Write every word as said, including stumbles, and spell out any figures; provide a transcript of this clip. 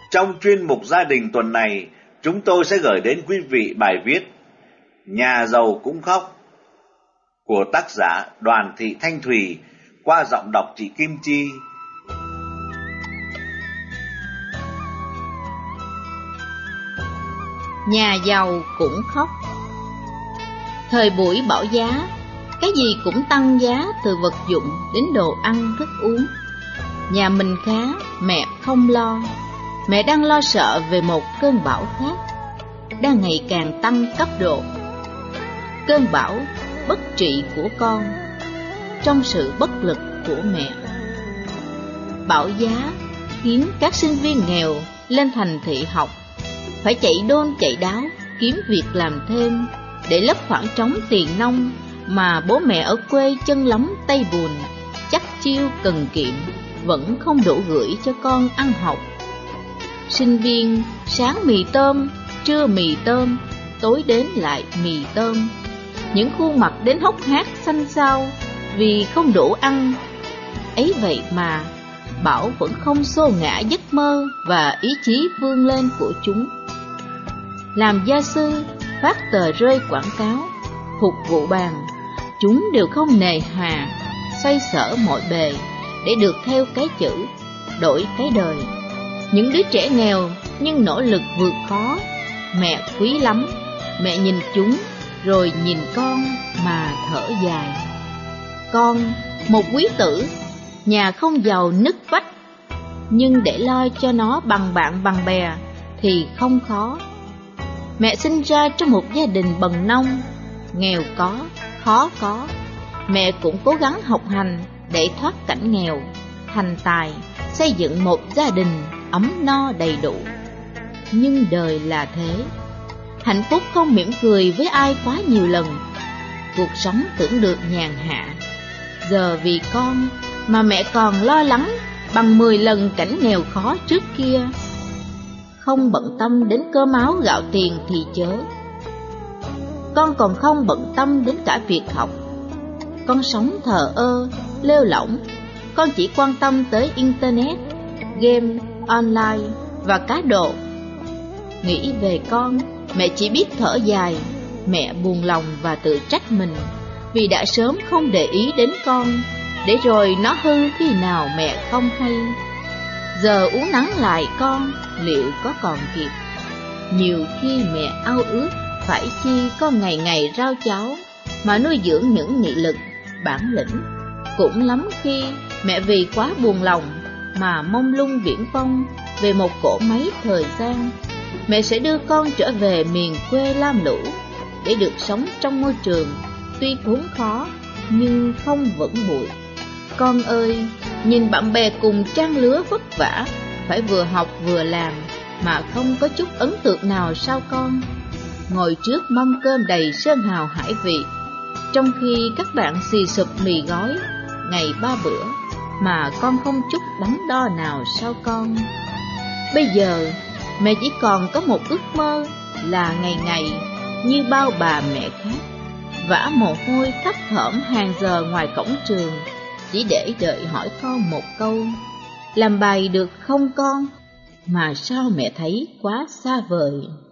Trong chuyên mục gia đình tuần này, chúng tôi sẽ gửi đến quý vị bài viết Nhà giàu cũng khóc của tác giả Đoàn Thị Thanh Thùy qua giọng đọc chị Kim Chi. Nhà giàu cũng khóc. Thời buổi bão giá, cái gì cũng tăng giá, từ vật dụng đến đồ ăn thức uống. Nhà mình khá, mẹ không lo. Mẹ đang lo sợ về một cơn bão khác, đang ngày càng tăng cấp độ. Cơn bão bất trị của con trong sự bất lực của mẹ. Bão giá khiến các sinh viên nghèo lên thành thị học phải chạy đôn chạy đáo kiếm việc làm thêm để lấp khoảng trống tiền nong mà bố mẹ ở quê chân lấm tay bùn chắc chiêu cần kiệm vẫn không đủ gửi cho con ăn học. Sinh viên sáng mì tôm, trưa mì tôm, tối đến lại mì tôm. Những khuôn mặt đến hốc hác xanh xao vì không đủ ăn. Ấy vậy mà bão vẫn không xô ngã giấc mơ và ý chí vươn lên của chúng. Làm gia sư, phát tờ rơi quảng cáo, phục vụ bàn, chúng đều không nề hà, xoay sở mọi bề để được theo cái chữ, đổi cái đời. Những đứa trẻ nghèo nhưng nỗ lực vượt khó, mẹ quý lắm. Mẹ nhìn chúng rồi nhìn con mà thở dài. Con, một quý tử, nhà không giàu nứt vách, nhưng để lo cho nó bằng bạn bằng bè thì không khó. Mẹ sinh ra trong một gia đình bần nông, nghèo có, khó có. Mẹ cũng cố gắng học hành để thoát cảnh nghèo, thành tài, xây dựng một gia đình ấm no đầy đủ. Nhưng đời là thế, hạnh phúc không mỉm cười với ai quá nhiều lần. Cuộc sống tưởng được nhàn hạ, giờ vì con mà mẹ còn lo lắng bằng mười lần cảnh nghèo khó trước kia. Không bận tâm đến cơm áo gạo tiền thì chớ, con còn không bận tâm đến cả việc học. Con sống thờ ơ, lêu lỏng. Con chỉ quan tâm tới internet, game, online và cá độ. Nghĩ về con, mẹ chỉ biết thở dài. Mẹ buồn lòng và tự trách mình vì đã sớm không để ý đến con, để rồi nó hư khi nào mẹ không hay. Giờ uống nắng lại con, liệu có còn kịp? Nhiều khi mẹ ao ước phải chi con ngày ngày rau cháo mà nuôi dưỡng những nghị lực, bản lĩnh. Cũng lắm khi mẹ vì quá buồn lòng mà mông lung viễn vông về một cỗ máy thời gian. Mẹ sẽ đưa con trở về miền quê lam lũ để được sống trong môi trường tuy khốn khó nhưng không vẩn bụi. Con ơi, nhìn bạn bè cùng trang lứa vất vả, phải vừa học vừa làm mà không có chút ấn tượng nào sao con? Ngồi trước mâm cơm đầy sơn hào hải vị, trong khi các bạn xì sụp mì gói ngày ba bữa mà con không chút đắn đo nào sao con? Bây giờ mẹ chỉ còn có một ước mơ là ngày ngày như bao bà mẹ khác, vã mồ hôi thấp thỏm hàng giờ ngoài cổng trường chỉ để đợi hỏi con một câu: làm bài được không con? Mà sao mẹ thấy quá xa vời.